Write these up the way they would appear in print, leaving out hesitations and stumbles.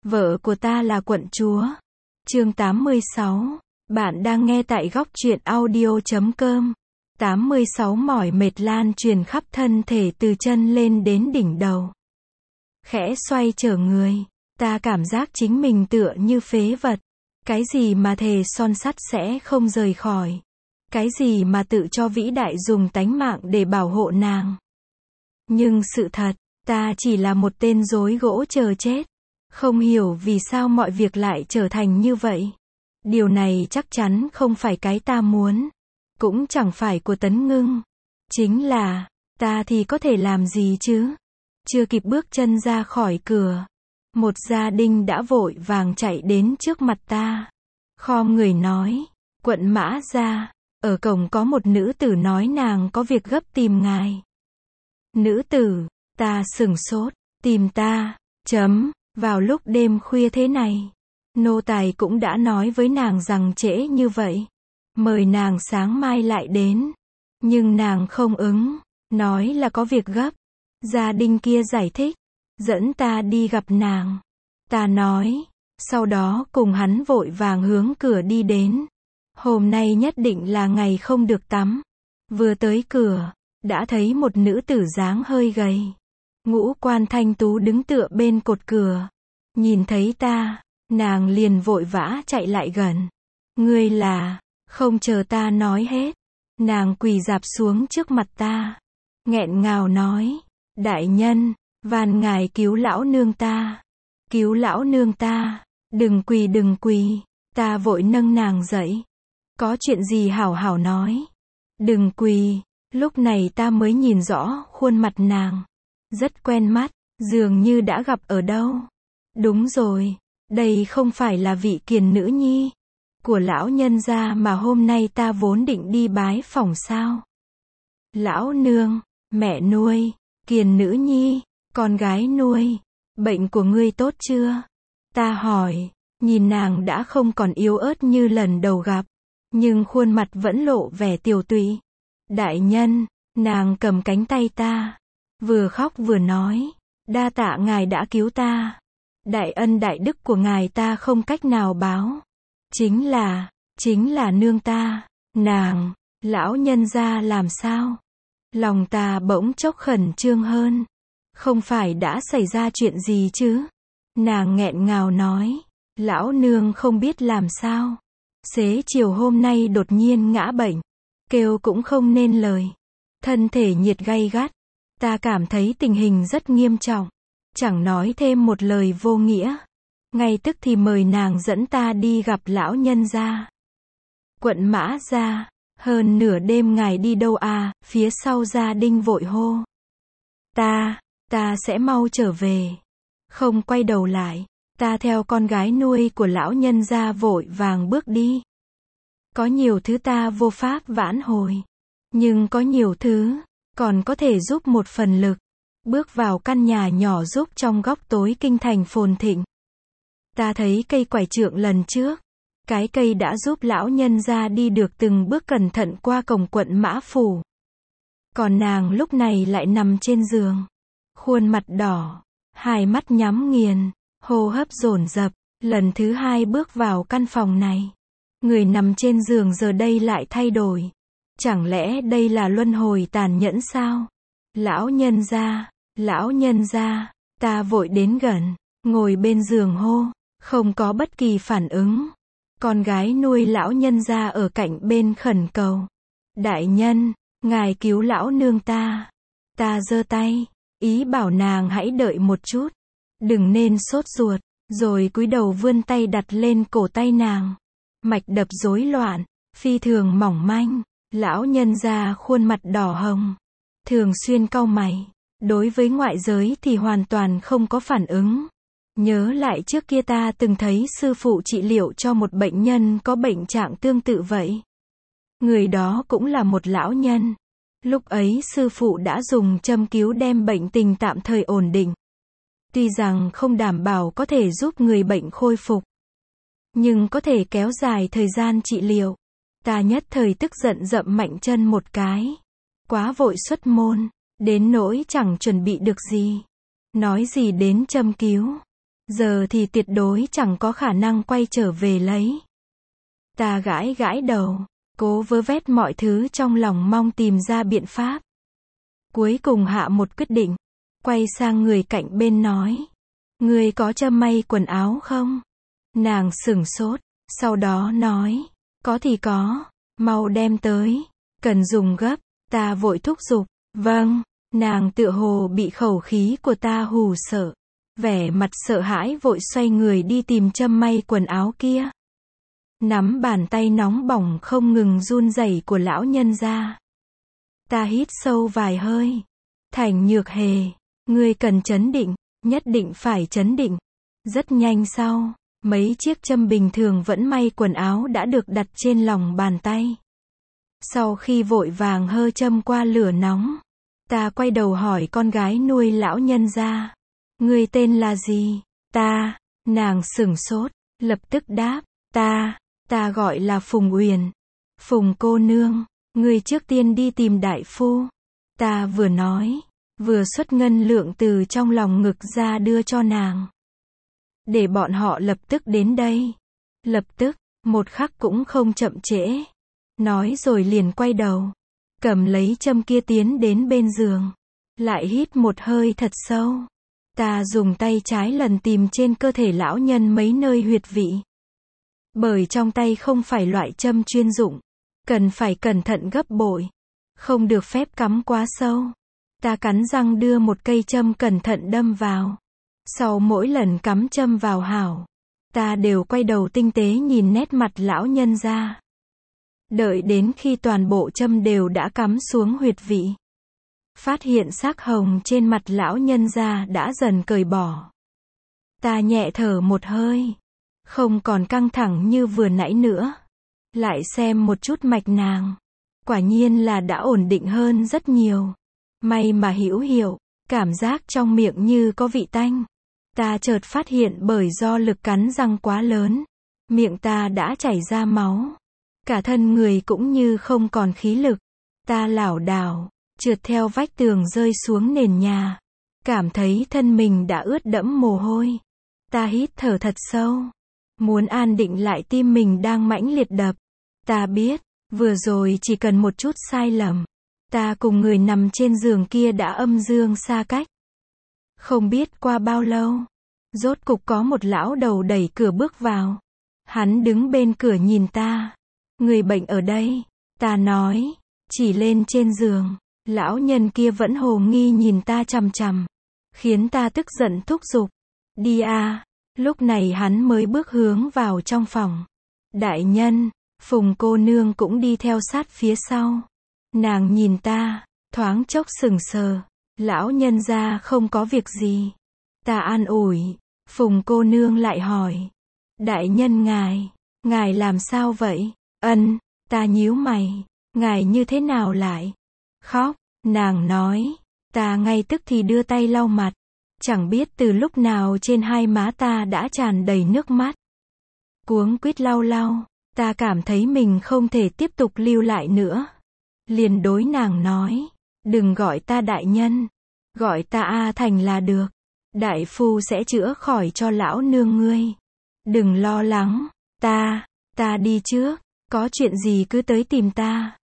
Vợ của ta là quận chúa. Chương 86. Bạn đang nghe tại góc truyện audio.com. 86 mỏi mệt lan truyền khắp thân thể từ chân lên đến đỉnh đầu. Khẽ xoay trở người, ta cảm giác chính mình tựa như phế vật. Cái gì mà thề son sắt sẽ không rời khỏi. Cái gì mà tự cho vĩ đại dùng tánh mạng để bảo hộ nàng. Nhưng sự thật, ta chỉ là một tên rối gỗ chờ chết. Không hiểu vì sao mọi việc lại trở thành như vậy. Điều này chắc chắn không phải cái ta muốn. Cũng chẳng phải của Tấn Ngưng. Chính là, ta thì có thể làm gì chứ? Chưa kịp bước chân ra khỏi cửa. Một gia đình đã vội vàng chạy đến trước mặt ta. Khom người nói, quận Mã gia, ở cổng có một nữ tử nói nàng có việc gấp tìm ngài. Nữ tử, ta sửng sốt, tìm ta, vào lúc đêm khuya thế này. Nô tài cũng đã nói với nàng rằng trễ như vậy. Mời nàng sáng mai lại đến. Nhưng nàng không ứng, nói là có việc gấp. Gia đình kia giải thích, dẫn ta đi gặp nàng. Ta nói, sau đó cùng hắn vội vàng hướng cửa đi đến. Hôm nay nhất định là ngày không được tắm. Vừa tới cửa, đã thấy một nữ tử dáng hơi gầy. Ngũ quan thanh tú đứng tựa bên cột cửa. Nhìn thấy ta, nàng liền vội vã chạy lại gần. Ngươi là, không chờ ta nói hết. Nàng quỳ rạp xuống trước mặt ta. Nghẹn ngào nói, đại nhân, van ngài cứu lão nương ta. Cứu lão nương ta, đừng quỳ. Ta vội nâng nàng dậy. Có chuyện gì hảo hảo nói. Đừng quỳ. Lúc này ta mới nhìn rõ khuôn mặt nàng. Rất quen mắt, dường như đã gặp ở đâu. Đúng rồi, đây không phải là vị Kiền nữ nhi của lão nhân gia mà hôm nay ta vốn định đi bái phỏng sao? Lão nương, mẹ nuôi, Kiền nữ nhi, con gái nuôi, bệnh của ngươi tốt chưa? Ta hỏi, nhìn nàng đã không còn yếu ớt như lần đầu gặp, nhưng khuôn mặt vẫn lộ vẻ tiều tụy. Đại nhân, nàng cầm cánh tay ta, vừa khóc vừa nói, đa tạ ngài đã cứu ta. Đại ân đại đức của ngài ta không cách nào báo. Chính là nương ta, nàng, lão nhân gia làm sao? Lòng ta bỗng chốc khẩn trương hơn. Không phải đã xảy ra chuyện gì chứ? Nàng nghẹn ngào nói, lão nương không biết làm sao. Xế chiều hôm nay đột nhiên ngã bệnh, kêu cũng không nên lời. Thân thể nhiệt gay gắt, ta cảm thấy tình hình rất nghiêm trọng. Chẳng nói thêm một lời vô nghĩa. Ngay tức thì mời nàng dẫn ta đi gặp lão nhân gia. Quận Mã gia, hơn nửa đêm ngài đi đâu à? Phía sau gia đình vội hô. Ta sẽ mau trở về. Không quay đầu lại, ta theo con gái nuôi của lão nhân gia vội vàng bước đi. Có nhiều thứ ta vô pháp vãn hồi. Nhưng có nhiều thứ, còn có thể giúp một phần lực. Bước vào căn nhà nhỏ giúp trong góc tối kinh thành phồn thịnh. Ta thấy cây quải trượng lần trước. Cái cây đã giúp lão nhân gia đi được từng bước cẩn thận qua cổng quận Mã Phủ. Còn nàng lúc này lại nằm trên giường. Khuôn mặt đỏ, hai mắt nhắm nghiền, hô hấp dồn dập. Lần thứ hai bước vào căn phòng này. Người nằm trên giường giờ đây lại thay đổi. Chẳng lẽ đây là luân hồi tàn nhẫn sao? Lão nhân gia, ta vội đến gần, ngồi bên giường hô, không có bất kỳ phản ứng. Con gái nuôi lão nhân gia ở cạnh bên khẩn cầu. Đại nhân, ngài cứu lão nương ta. Ta giơ tay, ý bảo nàng hãy đợi một chút. Đừng nên sốt ruột, rồi cúi đầu vươn tay đặt lên cổ tay nàng. Mạch đập rối loạn, phi thường mỏng manh. Lão nhân gia khuôn mặt đỏ hồng, thường xuyên cau mày. Đối với ngoại giới thì hoàn toàn không có phản ứng. Nhớ lại trước kia ta từng thấy sư phụ trị liệu cho một bệnh nhân có bệnh trạng tương tự vậy. Người đó cũng là một lão nhân. Lúc ấy sư phụ đã dùng châm cứu đem bệnh tình tạm thời ổn định. Tuy rằng không đảm bảo có thể giúp người bệnh khôi phục, nhưng có thể kéo dài thời gian trị liệu. Ta nhất thời tức giận dậm mạnh chân một cái. Quá vội xuất môn. Đến nỗi chẳng chuẩn bị được gì. Nói gì đến châm cứu. Giờ thì tuyệt đối chẳng có khả năng quay trở về lấy. Ta gãi gãi đầu, cố vơ vét mọi thứ trong lòng mong tìm ra biện pháp. Cuối cùng hạ một quyết định, quay sang người cạnh bên nói. Ngươi có châm may quần áo không? Nàng sửng sốt, sau đó nói. Có thì có, mau đem tới, cần dùng gấp, ta vội thúc giục. Vâng, nàng tựa hồ bị khẩu khí của ta hù sợ. Vẻ mặt sợ hãi vội xoay người đi tìm châm may quần áo kia. Nắm bàn tay nóng bỏng không ngừng run rẩy của lão nhân ra. Ta hít sâu vài hơi. Thành Nhược Hề, ngươi cần trấn định, nhất định phải trấn định. Rất nhanh sau, mấy chiếc châm bình thường vẫn may quần áo đã được đặt trên lòng bàn tay. Sau khi vội vàng hơ châm qua lửa nóng, ta quay đầu hỏi con gái nuôi lão nhân ra. Ngươi tên là gì? Ta, nàng sửng sốt, lập tức đáp. Ta gọi là Phùng Uyển. Phùng cô nương, ngươi trước tiên đi tìm đại phu. Ta vừa nói, vừa xuất ngân lượng từ trong lòng ngực ra đưa cho nàng. Để bọn họ lập tức đến đây. Lập tức, một khắc cũng không chậm trễ. Nói rồi liền quay đầu, cầm lấy châm kia tiến đến bên giường. Lại hít một hơi thật sâu. Ta dùng tay trái lần tìm trên cơ thể lão nhân mấy nơi huyệt vị. Bởi trong tay không phải loại châm chuyên dụng, cần phải cẩn thận gấp bội, không được phép cắm quá sâu. Ta cắn răng đưa một cây châm cẩn thận đâm vào. Sau mỗi lần cắm châm vào hảo, ta đều quay đầu tinh tế nhìn nét mặt lão nhân ra. Đợi đến khi toàn bộ châm đều đã cắm xuống huyệt vị, phát hiện sắc hồng trên mặt lão nhân ra đã dần cởi bỏ. Ta nhẹ thở một hơi, không còn căng thẳng như vừa nãy nữa. Lại xem một chút mạch nàng, quả nhiên là đã ổn định hơn rất nhiều. May mà hữu hiệu, cảm giác trong miệng như có vị tanh. Ta chợt phát hiện bởi do lực cắn răng quá lớn, miệng ta đã chảy ra máu. Cả thân người cũng như không còn khí lực. Ta lảo đảo, trượt theo vách tường rơi xuống nền nhà. Cảm thấy thân mình đã ướt đẫm mồ hôi. Ta hít thở thật sâu, muốn an định lại tim mình đang mãnh liệt đập. Ta biết, vừa rồi chỉ cần một chút sai lầm, ta cùng người nằm trên giường kia đã âm dương xa cách. Không biết qua bao lâu, rốt cục có một lão đầu đẩy cửa bước vào. Hắn đứng bên cửa nhìn ta. Người bệnh ở đây, ta nói, chỉ lên trên giường. Lão nhân kia vẫn hồ nghi nhìn ta chằm chằm, khiến ta tức giận thúc giục. Đi à. Lúc này hắn mới bước hướng vào trong phòng. Đại nhân, Phùng cô nương cũng đi theo sát phía sau. Nàng nhìn ta, thoáng chốc sững sờ. Lão nhân gia không có việc gì. Ta an ủi. Phùng cô nương lại hỏi. Đại nhân ngài làm sao vậy? Ta nhíu mày. Ngài như thế nào lại khóc? Nàng nói. Ta ngay tức thì đưa tay lau mặt. Chẳng biết từ lúc nào trên hai má ta đã tràn đầy nước mắt. Cuống quýt lau, ta cảm thấy mình không thể tiếp tục lưu lại nữa. Liền đối nàng nói, đừng gọi ta đại nhân, gọi ta A Thành là được. Đại phu sẽ chữa khỏi cho lão nương ngươi. Đừng lo lắng, ta đi trước, có chuyện gì cứ tới tìm ta.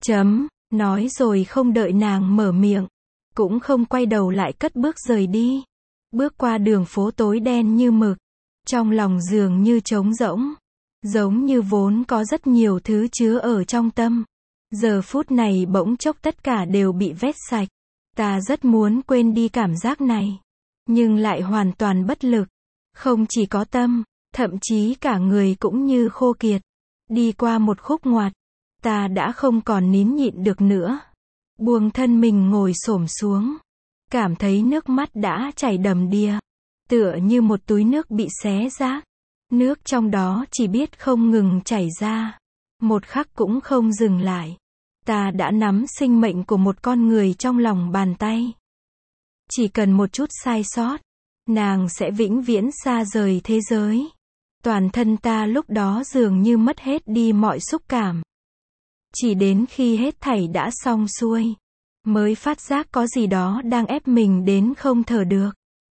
Nói rồi không đợi nàng mở miệng, cũng không quay đầu lại cất bước rời đi. Bước qua đường phố tối đen như mực, trong lòng dường như trống rỗng, giống như vốn có rất nhiều thứ chứa ở trong tâm. Giờ phút này bỗng chốc tất cả đều bị vét sạch. Ta rất muốn quên đi cảm giác này, nhưng lại hoàn toàn bất lực. Không chỉ có tâm, thậm chí cả người cũng như khô kiệt. Đi qua một khúc ngoặt, ta đã không còn nín nhịn được nữa. Buông thân mình ngồi xổm xuống. Cảm thấy nước mắt đã chảy đầm đìa. Tựa như một túi nước bị xé rách. Nước trong đó chỉ biết không ngừng chảy ra. Một khắc cũng không dừng lại. Ta đã nắm sinh mệnh của một con người trong lòng bàn tay. Chỉ cần một chút sai sót, nàng sẽ vĩnh viễn xa rời thế giới. Toàn thân ta lúc đó dường như mất hết đi mọi xúc cảm. Chỉ đến khi hết thảy đã xong xuôi, mới phát giác có gì đó đang ép mình đến không thở được.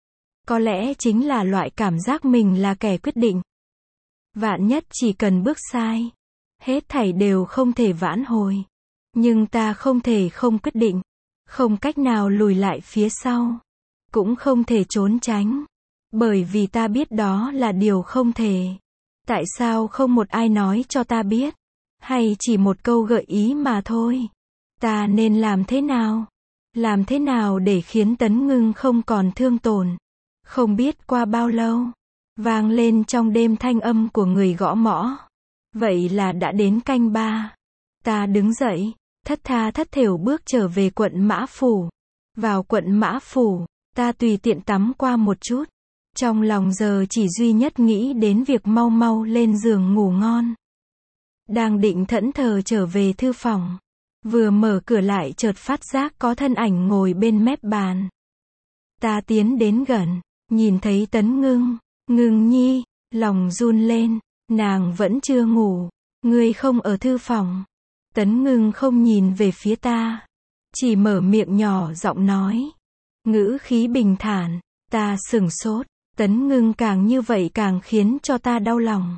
Có lẽ chính là loại cảm giác mình là kẻ quyết định. Vạn nhất chỉ cần bước sai, hết thảy đều không thể vãn hồi. Nhưng ta không thể không quyết định, không cách nào lùi lại phía sau, cũng không thể trốn tránh, bởi vì ta biết đó là điều không thể. Tại sao không một ai nói cho ta biết, hay chỉ một câu gợi ý mà thôi? Ta nên làm thế nào? Làm thế nào để khiến Tấn Ngưng không còn thương tổn? Không biết qua bao lâu, vang lên trong đêm thanh âm của người gõ mõ. Vậy là đã đến canh 3. Ta đứng dậy, thất tha thất thểu bước trở về quận Mã Phủ. Vào quận Mã Phủ, ta tùy tiện tắm qua một chút. Trong lòng giờ chỉ duy nhất nghĩ đến việc mau mau lên giường ngủ ngon. Đang định thẫn thờ trở về thư phòng. Vừa mở cửa lại chợt phát giác có thân ảnh ngồi bên mép bàn. Ta tiến đến gần, nhìn thấy Tấn Ngưng. Ngưng nhi, lòng run lên, nàng vẫn chưa ngủ. Ngươi không ở thư phòng. Tấn Ngưng không nhìn về phía ta, chỉ mở miệng nhỏ giọng nói. Ngữ khí bình thản, ta sửng sốt. Tấn Ngưng càng như vậy càng khiến cho ta đau lòng.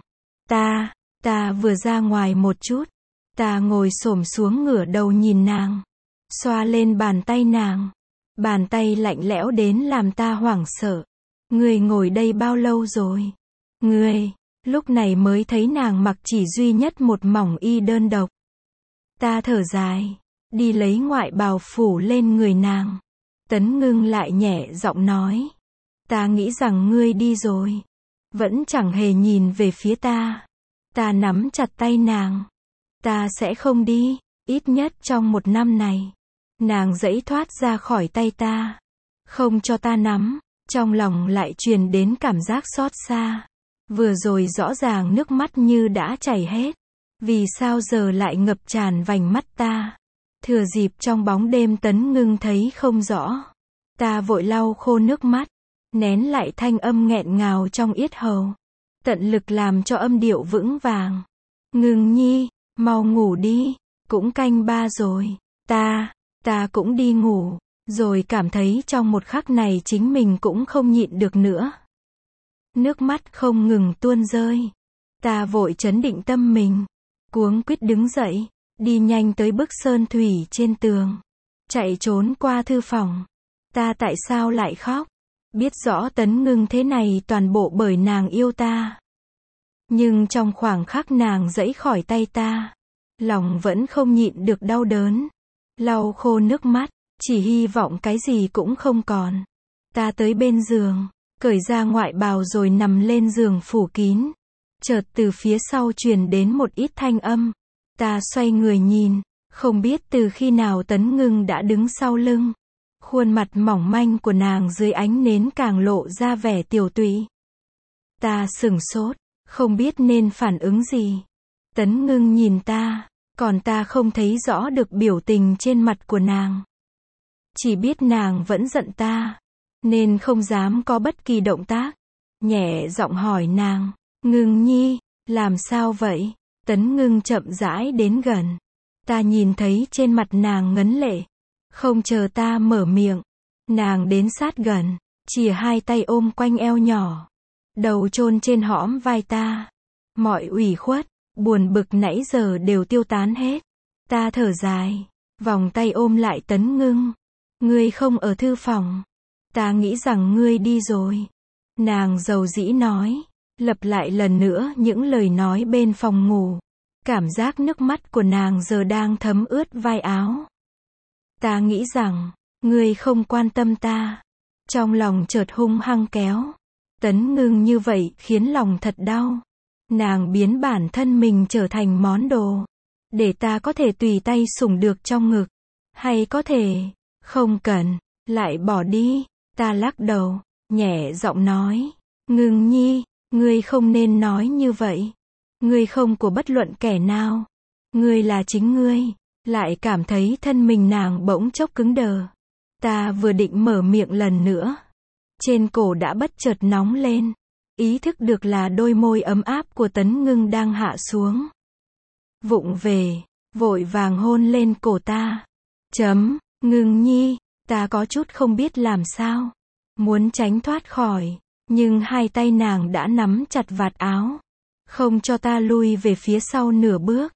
Ta vừa ra ngoài một chút. Ta ngồi xổm xuống ngửa đầu nhìn nàng, xoa lên bàn tay nàng. Bàn tay lạnh lẽo đến làm ta hoảng sợ. Ngươi ngồi đây bao lâu rồi? Ngươi, lúc này mới thấy nàng mặc chỉ duy nhất một mỏng y đơn độc. Ta thở dài, đi lấy ngoại bào phủ lên người nàng. Tấn Ngưng lại nhẹ giọng nói. Ta nghĩ rằng ngươi đi rồi. Vẫn chẳng hề nhìn về phía ta. Ta nắm chặt tay nàng. Ta sẽ không đi, ít nhất trong 1 năm này. Nàng giãy thoát ra khỏi tay ta, không cho ta nắm. Trong lòng lại truyền đến cảm giác xót xa. Vừa rồi rõ ràng nước mắt như đã chảy hết. Vì sao giờ lại ngập tràn vành mắt ta? Thừa dịp trong bóng đêm Tấn Ngưng thấy không rõ. Ta vội lau khô nước mắt, nén lại thanh âm nghẹn ngào trong yết hầu. Tận lực làm cho âm điệu vững vàng. Ngưng nhi, mau ngủ đi, cũng canh 3 rồi. Ta cũng đi ngủ. Rồi cảm thấy trong một khắc này chính mình cũng không nhịn được nữa. Nước mắt không ngừng tuôn rơi. Ta vội trấn định tâm mình, cuống quýt đứng dậy, đi nhanh tới bức sơn thủy trên tường, chạy trốn qua thư phòng. Ta tại sao lại khóc? Biết rõ Tấn Ngưng thế này toàn bộ bởi nàng yêu ta. Nhưng trong khoảng khắc nàng giãy khỏi tay ta, lòng vẫn không nhịn được đau đớn. Lau khô nước mắt, chỉ hy vọng cái gì cũng không còn. Ta tới bên giường, cởi ra ngoại bào rồi nằm lên giường phủ kín. Chợt từ phía sau truyền đến một ít thanh âm. Ta xoay người nhìn, không biết từ khi nào Tấn Ngưng đã đứng sau lưng. Khuôn mặt mỏng manh của nàng dưới ánh nến càng lộ ra vẻ tiều tụy. Ta sửng sốt, không biết nên phản ứng gì. Tấn Ngưng nhìn ta, còn ta không thấy rõ được biểu tình trên mặt của nàng. Chỉ biết nàng vẫn giận ta, nên không dám có bất kỳ động tác. Nhẹ giọng hỏi nàng, Ngưng nhi, làm sao vậy? Tấn Ngưng chậm rãi đến gần. Ta nhìn thấy trên mặt nàng ngấn lệ. Không chờ ta mở miệng, nàng đến sát gần, chìa hai tay ôm quanh eo nhỏ, đầu chôn trên hõm vai ta. Mọi ủy khuất, buồn bực nãy giờ đều tiêu tán hết. Ta thở dài, vòng tay ôm lại Tấn Ngưng. Ngươi không ở thư phòng. Ta nghĩ rằng ngươi đi rồi. Nàng dầu dĩ nói, lặp lại lần nữa những lời nói bên phòng ngủ. Cảm giác nước mắt của nàng giờ đang thấm ướt vai áo. Ta nghĩ rằng, ngươi không quan tâm ta. Trong lòng chợt hung hăng kéo. Tấn Ngưng như vậy khiến lòng thật đau. Nàng biến bản thân mình trở thành món đồ, để ta có thể tùy tay sủng được trong ngực. Hay có thể, không cần, lại bỏ đi. Ta lắc đầu, nhẹ giọng nói, Ngưng nhi, ngươi không nên nói như vậy. Ngươi không của bất luận kẻ nào. Ngươi là chính ngươi. Lại cảm thấy thân mình nàng bỗng chốc cứng đờ. Ta vừa định mở miệng lần nữa, trên cổ đã bất chợt nóng lên. Ý thức được là đôi môi ấm áp của Tấn Ngưng đang hạ xuống. Vụng về, vội vàng hôn lên cổ ta. Ngưng nhi, ta có chút không biết làm sao. muốn tránh thoát khỏi, nhưng hai tay nàng đã nắm chặt vạt áo, không cho ta lui về phía sau nửa bước.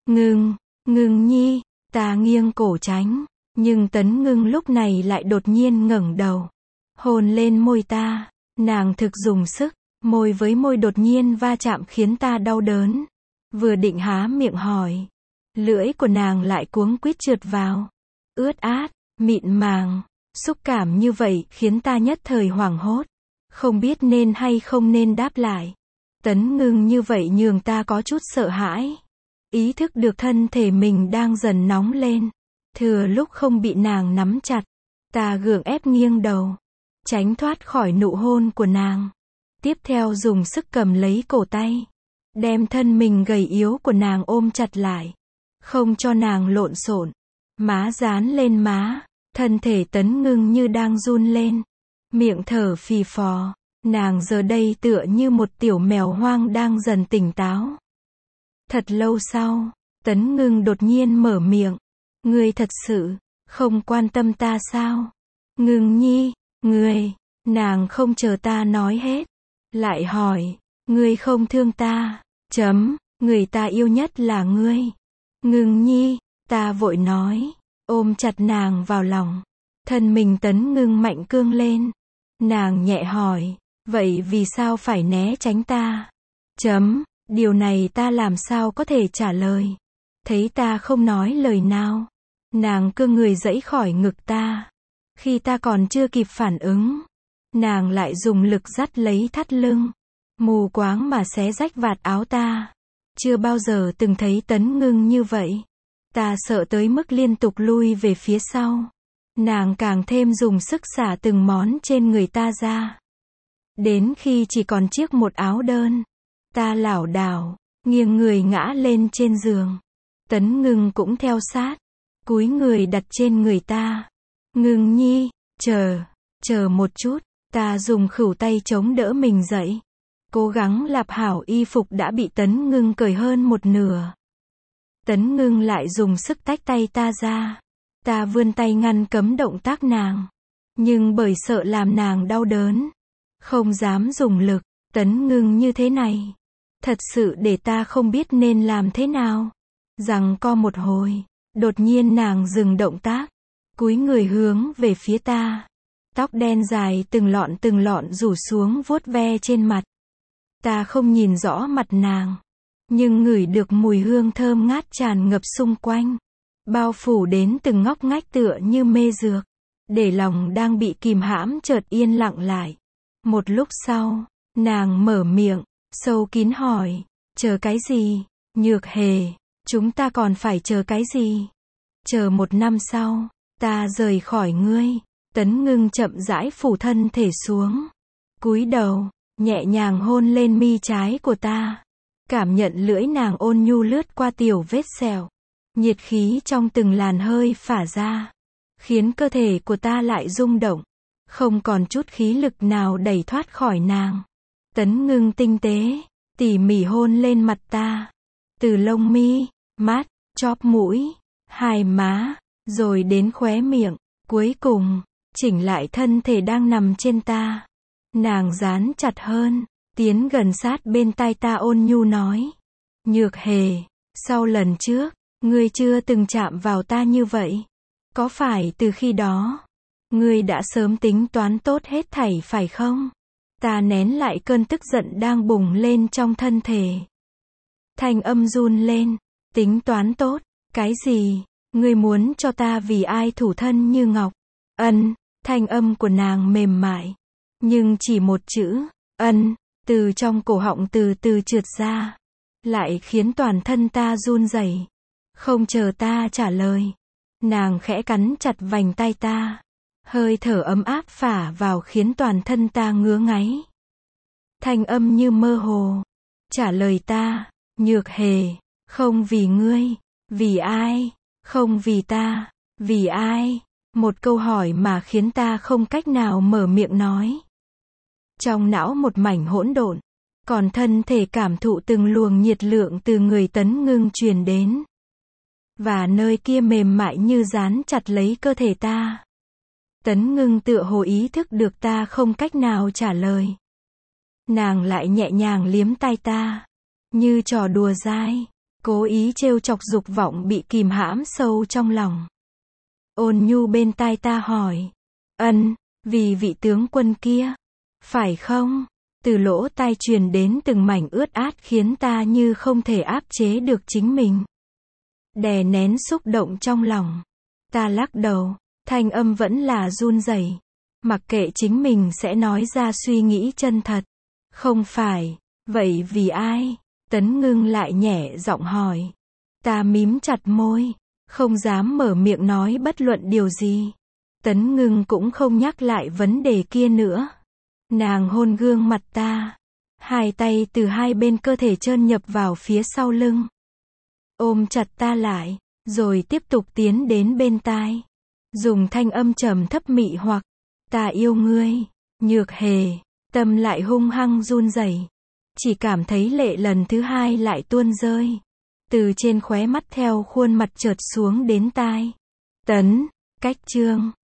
Ngưng nhi, ta nghiêng cổ tránh, nhưng Tấn Ngưng lúc này lại đột nhiên ngẩng đầu, hôn lên môi ta, nàng thực dùng sức, môi với môi đột nhiên va chạm khiến ta đau đớn. Vừa định há miệng hỏi, lưỡi của nàng lại cuống quýt trượt vào, ướt át, mịn màng, xúc cảm như vậy khiến ta nhất thời hoảng hốt, không biết nên hay không nên đáp lại. Tấn Ngưng như vậy nhường ta có chút sợ hãi, ý thức được thân thể mình đang dần nóng lên, thừa lúc không bị nàng nắm chặt, ta gượng ép nghiêng đầu, tránh thoát khỏi nụ hôn của nàng. Tiếp theo dùng sức cầm lấy cổ tay, đem thân mình gầy yếu của nàng ôm chặt lại, không cho nàng lộn xộn. Má dán lên má, thân thể Tấn Ngưng như đang run lên, miệng thở phì phò, nàng giờ đây tựa như một tiểu mèo hoang đang dần tỉnh táo. Thật lâu sau, Tấn Ngưng đột nhiên mở miệng, ngươi thật sự không quan tâm ta sao? Ngưng nhi, nàng không chờ ta nói hết, lại hỏi, ngươi không thương ta? Người ta yêu nhất là ngươi. Ngưng nhi, ta vội nói, ôm chặt nàng vào lòng. Thân mình Tấn Ngưng mạnh cương lên. Nàng nhẹ hỏi, vậy vì sao phải né tránh ta? Điều này ta làm sao có thể trả lời. Thấy ta không nói lời nào, nàng cương người giãy khỏi ngực ta. Khi ta còn chưa kịp phản ứng, nàng lại dùng lực dắt lấy thắt lưng, mù quáng mà xé rách vạt áo ta. Chưa bao giờ từng thấy Tấn Ngưng như vậy. Ta sợ tới mức liên tục lui về phía sau. Nàng càng thêm dùng sức xả từng món trên người ta ra. Đến khi chỉ còn chiếc một áo đơn, ta lảo đảo, nghiêng người ngã lên trên giường. Tấn Ngưng cũng theo sát, cúi người đặt trên người ta. Ngưng nhi, chờ một chút, ta dùng khuỷu tay chống đỡ mình dậy. Cố gắng lạp hảo y phục đã bị Tấn Ngưng cởi hơn một nửa. Tấn Ngưng lại dùng sức tách tay ta ra. Ta vươn tay ngăn cấm động tác nàng. Nhưng bởi sợ làm nàng đau đớn, không dám dùng lực. Tấn Ngưng như thế này, thật sự để ta không biết nên làm thế nào. Giằng co một hồi, đột nhiên nàng dừng động tác, cúi người hướng về phía ta. Tóc đen dài từng lọn rủ xuống vuốt ve trên mặt. Ta không nhìn rõ mặt nàng, nhưng ngửi được mùi hương thơm ngát tràn ngập xung quanh, bao phủ đến từng ngóc ngách tựa như mê dược, để lòng đang bị kìm hãm chợt yên lặng lại. Một lúc sau, nàng mở miệng, sâu kín hỏi, chờ cái gì? Nhược Hề, chúng ta còn phải chờ cái gì? Chờ 1 năm sau, ta rời khỏi ngươi. Tấn Ngưng chậm rãi phủ thân thể xuống, cúi đầu, nhẹ nhàng hôn lên mi trái của ta. Cảm nhận lưỡi nàng ôn nhu lướt qua tiểu vết sẹo. Nhiệt khí trong từng làn hơi phả ra, khiến cơ thể của ta lại rung động. Không còn chút khí lực nào đẩy thoát khỏi nàng. Tấn Ngưng tinh tế, tỉ mỉ hôn lên mặt ta. Từ lông mi, mắt, chóp mũi, hai má, rồi đến khóe miệng. Cuối cùng, chỉnh lại thân thể đang nằm trên ta. Nàng dán chặt hơn, tiến gần sát bên tai ta ôn nhu nói. Nhược Hề, sau lần trước, ngươi chưa từng chạm vào ta như vậy. Có phải từ khi đó, ngươi đã sớm tính toán tốt hết thảy phải không? Ta nén lại cơn tức giận đang bùng lên trong thân thể. Thanh âm run lên, tính toán tốt, cái gì? Ngươi muốn cho ta vì ai thủ thân như ngọc? Thanh âm của nàng mềm mại, nhưng chỉ một chữ, từ trong cổ họng từ từ trượt ra, lại khiến toàn thân ta run rẩy. Không chờ ta trả lời, nàng khẽ cắn chặt vành tay ta, hơi thở ấm áp phả vào khiến toàn thân ta ngứa ngáy. Thanh âm như mơ hồ, trả lời ta, Nhược Hề, không vì ngươi, vì ai? Không vì ta, vì ai? Một câu hỏi mà khiến ta không cách nào mở miệng nói. Trong não một mảnh hỗn độn, còn thân thể cảm thụ từng luồng nhiệt lượng từ người Tấn Ngưng truyền đến. Và nơi kia mềm mại như dán chặt lấy cơ thể ta. Tấn Ngưng tựa hồ ý thức được ta không cách nào trả lời. Nàng lại nhẹ nhàng liếm tai ta, như trò đùa dai, cố ý trêu chọc dục vọng bị kìm hãm sâu trong lòng. Ôn nhu bên tai ta hỏi, vì vị tướng quân kia, phải không? Từ lỗ tai truyền đến từng mảnh ướt át khiến ta như không thể áp chế được chính mình. Đè nén xúc động trong lòng. Ta lắc đầu, thanh âm vẫn là run rẩy, mặc kệ chính mình sẽ nói ra suy nghĩ chân thật. Không phải, vậy vì ai? Tấn Ngưng lại nhẹ giọng hỏi. Ta mím chặt môi, không dám mở miệng nói bất luận điều gì. Tấn Ngưng cũng không nhắc lại vấn đề kia nữa. Nàng hôn gương mặt ta, hai tay từ hai bên cơ thể trơn nhập vào phía sau lưng, ôm chặt ta lại, rồi tiếp tục tiến đến bên tai, dùng thanh âm trầm thấp mị hoặc, ta yêu ngươi. Nhược Hề, tâm lại hung hăng run rẩy, chỉ cảm thấy lệ lần thứ hai lại tuôn rơi, từ trên khóe mắt theo khuôn mặt trượt xuống đến tai. Cách chương